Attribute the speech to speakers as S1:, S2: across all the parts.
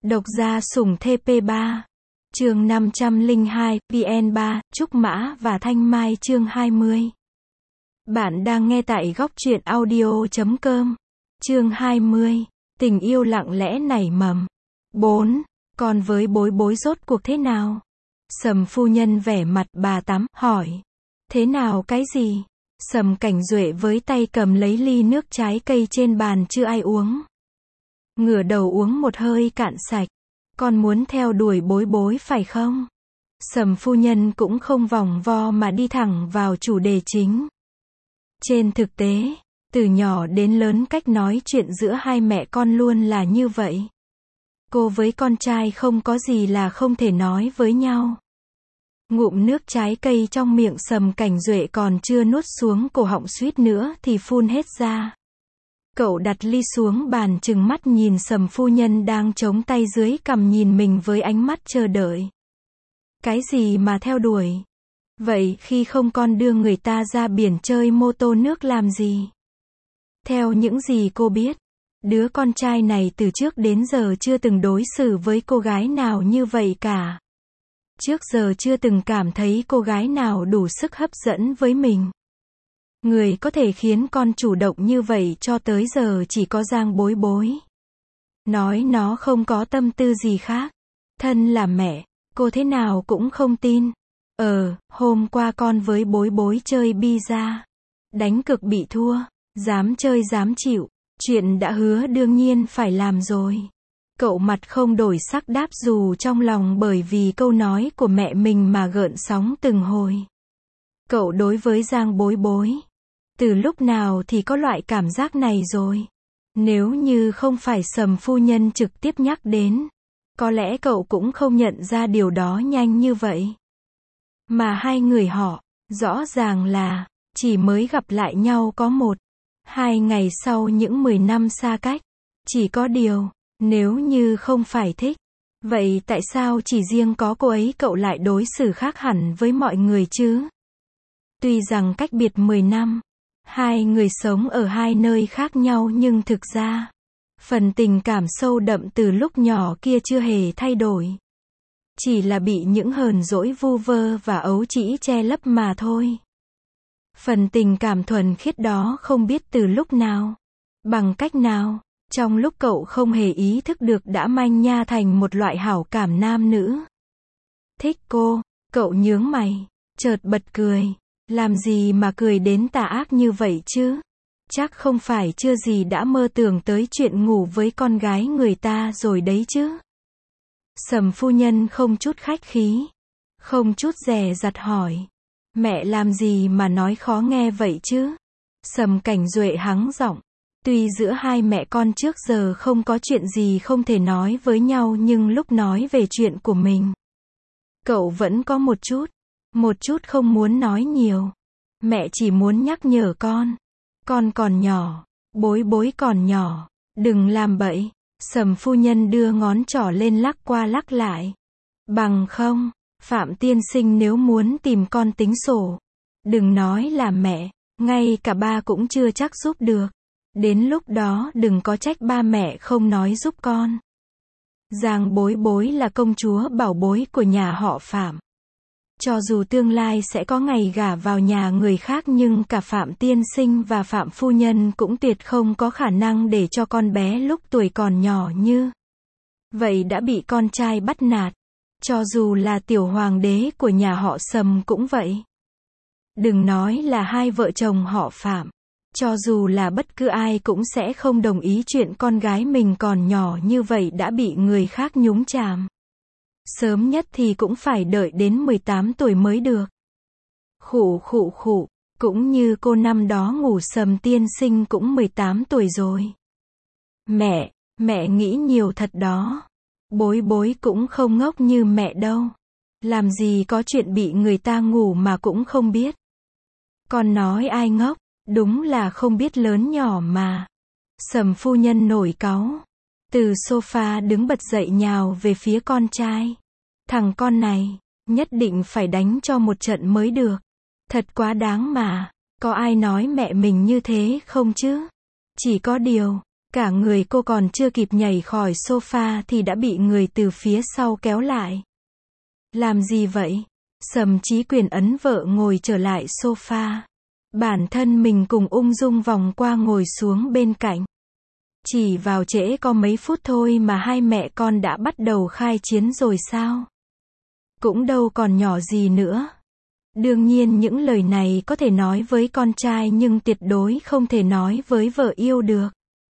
S1: Độc gia sủng TP3. Chương 502, VN3, Trúc Mã và Thanh Mai chương 20. Bạn đang nghe tại góc truyện audio.com. Chương 20. Tình yêu lặng lẽ nảy mầm. 4. Còn với Bối Bối rốt cuộc thế nào? Sầm phu nhân vẻ mặt bà tắm, hỏi. Thế nào cái gì? Sầm Cảnh Duệ với tay cầm lấy ly nước trái cây trên bàn chưa ai uống. Ngửa đầu uống một hơi cạn sạch. Con muốn theo đuổi Bối Bối phải không? Sầm phu nhân cũng không vòng vo mà đi thẳng vào chủ đề chính. Trên thực tế, từ nhỏ đến lớn cách nói chuyện giữa hai mẹ con luôn là như vậy. Cô với con trai không có gì là không thể nói với nhau. Ngụm nước trái cây trong miệng Sầm Cảnh Duệ còn chưa nuốt xuống cổ họng suýt nữa thì phun hết ra. Cậu đặt ly xuống bàn trừng mắt nhìn Sầm phu nhân đang chống tay dưới cằm nhìn mình với ánh mắt chờ đợi. Cái gì mà theo đuổi? Vậy khi không con đưa người ta ra biển chơi mô tô nước làm gì? Theo những gì cô biết, đứa con trai này từ trước đến giờ chưa từng đối xử với cô gái nào như vậy cả. Trước giờ chưa từng cảm thấy cô gái nào đủ sức hấp dẫn với mình. Người có thể khiến con chủ động như vậy cho tới giờ chỉ có Giang Bối Bối. Nói nó không có tâm tư gì khác. Thân là mẹ, cô thế nào cũng không tin. Hôm qua con với Bối Bối chơi bi-ra. Đánh cực bị thua. Dám chơi dám chịu. Chuyện đã hứa đương nhiên phải làm rồi. Cậu mặt không đổi sắc đáp dù trong lòng bởi vì câu nói của mẹ mình mà gợn sóng từng hồi. Cậu đối với Giang Bối Bối. Từ lúc nào thì có loại cảm giác này rồi. Nếu như không phải Sầm phu nhân trực tiếp nhắc đến, có lẽ cậu cũng không nhận ra điều đó nhanh như vậy. Mà hai người họ, rõ ràng là, chỉ mới gặp lại nhau có 1-2 ngày sau những 10 năm xa cách. Chỉ có điều, nếu như không phải thích, vậy tại sao chỉ riêng có cô ấy cậu lại đối xử khác hẳn với mọi người chứ? Tuy rằng cách biệt 10 năm, hai người sống ở hai nơi khác nhau nhưng thực ra, phần tình cảm sâu đậm từ lúc nhỏ kia chưa hề thay đổi. Chỉ là bị những hờn dỗi vu vơ và ấu trĩ che lấp mà thôi. Phần tình cảm thuần khiết đó không biết từ lúc nào, bằng cách nào, trong lúc cậu không hề ý thức được đã manh nha thành một loại hảo cảm nam nữ. Thích cô, cậu nhướng mày, chợt bật cười. Làm gì mà cười đến tà ác như vậy chứ? Chắc không phải chưa gì đã mơ tưởng tới chuyện ngủ với con gái người ta rồi đấy chứ? Sầm phu nhân không chút khách khí, không chút dè dặt hỏi. Mẹ làm gì mà nói khó nghe vậy chứ? Sầm Cảnh Duệ hắng giọng. Tuy giữa hai mẹ con trước giờ không có chuyện gì không thể nói với nhau nhưng lúc nói về chuyện của mình, cậu vẫn có một chút không muốn nói nhiều. Mẹ chỉ muốn nhắc nhở con còn nhỏ, Bối Bối còn nhỏ, đừng làm bậy. Sầm phu nhân đưa ngón trỏ lên lắc qua lắc lại. Bằng không, Phạm tiên sinh nếu muốn tìm con tính sổ, đừng nói là mẹ, ngay cả ba cũng chưa chắc giúp được. Đến lúc đó đừng có trách ba mẹ không nói giúp con. Giang Bối Bối là công chúa bảo bối của nhà họ Phạm. Cho dù tương lai sẽ có ngày gả vào nhà người khác nhưng cả Phạm tiên sinh và Phạm phu nhân cũng tuyệt không có khả năng để cho con bé lúc tuổi còn nhỏ như vậy đã bị con trai bắt nạt. Cho dù là tiểu hoàng đế của nhà họ Sầm cũng vậy. Đừng nói là hai vợ chồng họ Phạm. Cho dù là bất cứ ai cũng sẽ không đồng ý chuyện con gái mình còn nhỏ như vậy đã bị người khác nhúng chàm. Sớm nhất thì cũng phải đợi đến 18 tuổi mới được. Khụ, cũng như cô năm đó ngủ Sầm tiên sinh cũng 18 tuổi rồi. Mẹ nghĩ nhiều thật đó. Bối Bối cũng không ngốc như mẹ đâu. Làm gì có chuyện bị người ta ngủ mà cũng không biết. Con nói ai ngốc, đúng là không biết lớn nhỏ mà. Sầm phu nhân nổi cáu. Từ sofa đứng bật dậy nhào về phía con trai. Thằng con này, nhất định phải đánh cho một trận mới được. Thật quá đáng mà, có ai nói mẹ mình như thế không chứ? Chỉ có điều, Cả người cô còn chưa kịp nhảy khỏi sofa thì đã bị người từ phía sau kéo lại. Làm gì vậy? Sầm Chí Quyền ấn vợ ngồi trở lại sofa. Bản thân mình cùng ung dung vòng qua ngồi xuống bên cạnh. Chỉ vào trễ có mấy phút thôi mà hai mẹ con đã bắt đầu khai chiến rồi sao? Cũng đâu còn nhỏ gì nữa. Đương nhiên những lời này có thể nói với con trai nhưng tuyệt đối không thể nói với vợ yêu được.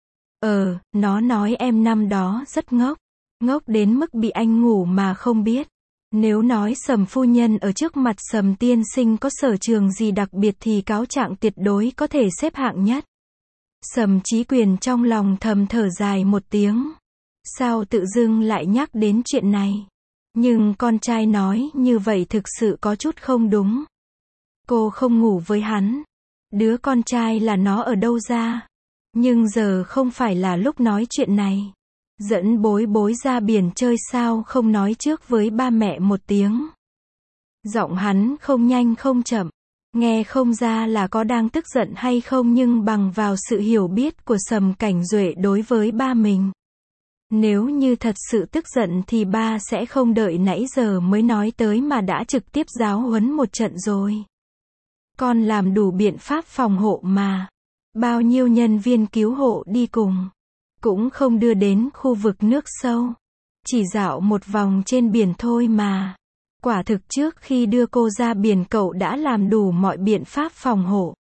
S1: Nó nói em năm đó rất ngốc. Ngốc đến mức bị anh ngủ mà không biết. Nếu nói Sầm phu nhân ở trước mặt Sầm tiên sinh có sở trường gì đặc biệt thì cáo trạng tuyệt đối có thể xếp hạng nhất. Sầm Chí Quyền trong lòng thầm thở dài một tiếng. Sao tự dưng lại nhắc đến chuyện này? Nhưng con trai nói như vậy thực sự có chút không đúng. Cô không ngủ với hắn. Đứa con trai là nó ở đâu ra? Nhưng giờ không phải là lúc nói chuyện này. Dẫn bối bối ra biển chơi sao không nói trước với ba mẹ một tiếng. Giọng hắn không nhanh không chậm. Nghe không ra là có đang tức giận hay không nhưng bằng vào sự hiểu biết của Sầm Cảnh Duệ đối với ba mình. Nếu như thật sự tức giận thì ba sẽ không đợi nãy giờ mới nói tới mà đã trực tiếp giáo huấn một trận rồi. Con làm đủ biện pháp phòng hộ mà. Bao nhiêu nhân viên cứu hộ đi cùng. Cũng không đưa đến khu vực nước sâu. Chỉ dạo một vòng trên biển thôi mà. Quả thực trước khi đưa cô ra biển cậu đã làm đủ mọi biện pháp phòng hộ.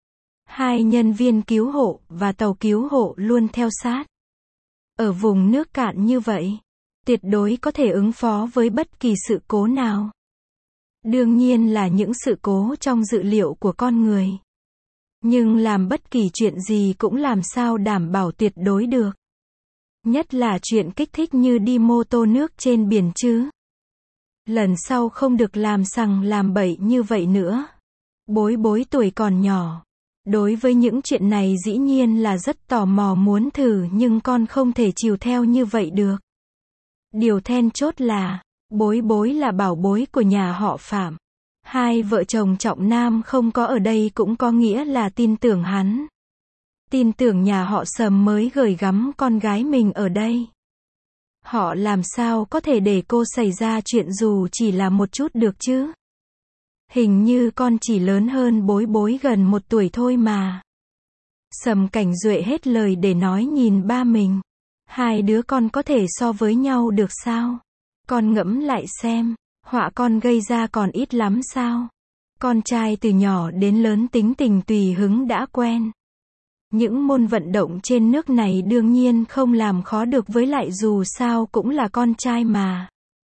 S1: Hai nhân viên cứu hộ và tàu cứu hộ luôn theo sát. Ở vùng nước cạn như vậy, tuyệt đối có thể ứng phó với bất kỳ sự cố nào. Đương nhiên là những sự cố trong dự liệu của con người. Nhưng làm bất kỳ chuyện gì cũng làm sao đảm bảo tuyệt đối được. Nhất là chuyện kích thích như đi mô tô nước trên biển chứ. Lần sau không được làm sằng làm bậy như vậy nữa. Bối bối tuổi còn nhỏ. Đối với những chuyện này dĩ nhiên là rất tò mò muốn thử nhưng con không thể chiều theo như vậy được. Điều then chốt là, bối bối là bảo bối của nhà họ Phạm. Hai vợ chồng Trọng Nam không có ở đây cũng có nghĩa là tin tưởng hắn. Tin tưởng nhà họ Sầm mới gửi gắm con gái mình ở đây. Họ làm sao có thể để cô xảy ra chuyện dù chỉ là một chút được chứ? Hình như con chỉ lớn hơn bối bối gần 1 tuổi thôi mà. Sầm Cảnh Duệ hết lời để nói nhìn ba mình. Hai đứa con có thể so với nhau được sao? Con ngẫm lại xem, họa con gây ra còn ít lắm sao? Con trai từ nhỏ đến lớn tính tình tùy hứng đã quen. Những môn vận động trên nước này đương nhiên không làm khó được với lại dù sao cũng là con trai mà.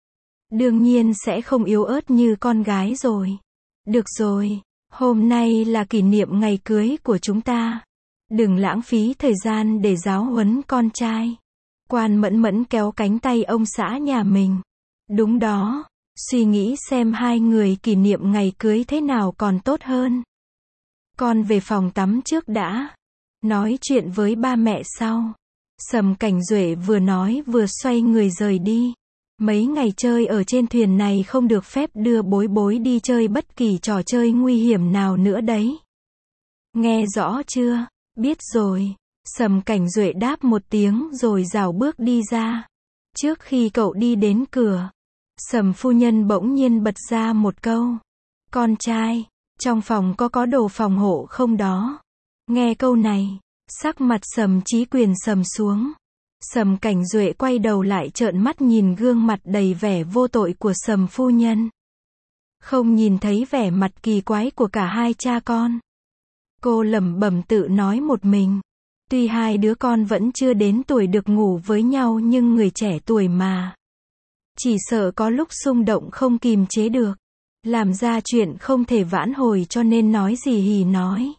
S1: Đương nhiên sẽ không yếu ớt như con gái rồi. Được rồi, hôm nay là kỷ niệm ngày cưới của chúng ta. Đừng lãng phí thời gian để giáo huấn con trai. Quan Mẫn Mẫn kéo cánh tay ông xã nhà mình. Đúng đó, suy nghĩ xem hai người kỷ niệm ngày cưới thế nào còn tốt hơn. Con về phòng tắm trước đã. Nói chuyện với ba mẹ sau. Sầm Cảnh Duệ vừa nói vừa xoay người rời đi. Mấy ngày chơi ở trên thuyền này không được phép đưa bối bối đi chơi bất kỳ trò chơi nguy hiểm nào nữa đấy. Nghe rõ chưa? Biết rồi. Sầm Cảnh Duệ đáp một tiếng rồi rảo bước đi ra. Trước khi cậu đi đến cửa, Sầm phu nhân bỗng nhiên bật ra một câu. Con trai, trong phòng có đồ phòng hộ không đó? Nghe câu này, sắc mặt Sầm Chí Quyền sầm xuống. Sầm Cảnh Duệ quay đầu lại trợn mắt nhìn gương mặt đầy vẻ vô tội của Sầm phu nhân. Không nhìn thấy vẻ mặt kỳ quái của cả hai cha con. Cô lẩm bẩm tự nói một mình. Tuy hai đứa con vẫn chưa đến tuổi được ngủ với nhau nhưng người trẻ tuổi mà. Chỉ sợ có lúc xung động không kìm chế được. Làm ra chuyện không thể vãn hồi cho nên nói gì hì nói.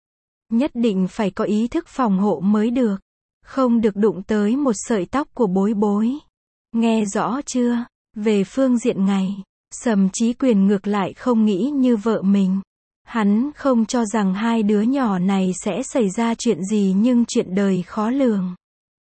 S1: Nhất định phải có ý thức phòng hộ mới được. Không được đụng tới một sợi tóc của bối bối. Nghe rõ chưa? Về phương diện này, Sầm Chí Quyền ngược lại không nghĩ như vợ mình. Hắn không cho rằng hai đứa nhỏ này sẽ xảy ra chuyện gì nhưng chuyện đời khó lường.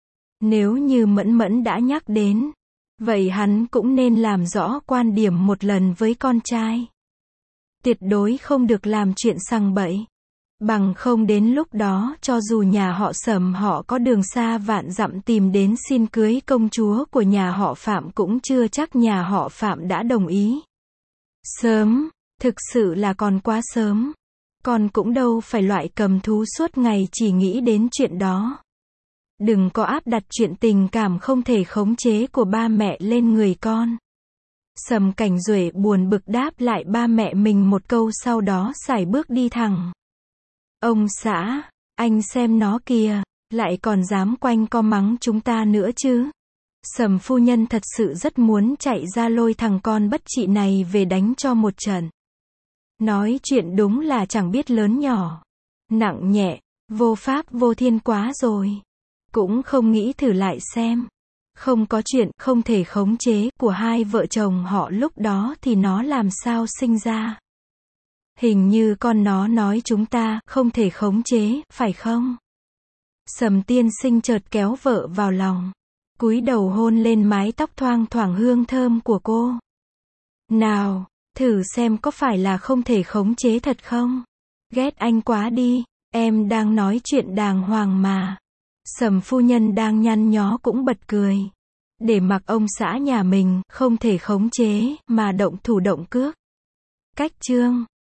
S1: Nếu như Mẫn Mẫn đã nhắc đến, vậy hắn cũng nên làm rõ quan điểm một lần với con trai. Tuyệt đối không được làm chuyện sằng bậy. Bằng không đến lúc đó cho dù nhà họ Sầm họ có đường xa vạn dặm tìm đến xin cưới công chúa của nhà họ Phạm cũng chưa chắc nhà họ Phạm đã đồng ý. Sớm, thực sự là còn quá sớm. Con cũng đâu phải loại cầm thú suốt ngày chỉ nghĩ đến chuyện đó. Đừng có áp đặt chuyện tình cảm không thể khống chế của ba mẹ lên người con. Sầm Cảnh Duệ buồn bực đáp lại ba mẹ mình một câu sau đó sải bước đi thẳng. Ông xã, anh xem nó kìa, lại còn dám quanh co mắng chúng ta nữa chứ. Sầm phu nhân thật sự rất muốn chạy ra lôi thằng con bất trị này về đánh cho một trận. Nói chuyện đúng là chẳng biết lớn nhỏ, nặng nhẹ, vô pháp vô thiên quá rồi. Cũng không nghĩ thử lại xem. Không có chuyện không thể khống chế của hai vợ chồng họ lúc đó thì nó làm sao sinh ra. Hình như con nó nói chúng ta không thể khống chế, phải không? Sầm tiên sinh chợt kéo vợ vào lòng, cúi đầu hôn lên mái tóc thoang thoảng hương thơm của cô. Nào, thử xem có phải là không thể khống chế thật không? Ghét anh quá đi, em đang nói chuyện đàng hoàng mà. Sầm phu nhân đang nhăn nhó cũng bật cười. Để mặc ông xã nhà mình không thể khống chế mà động thủ động cước. Cách chương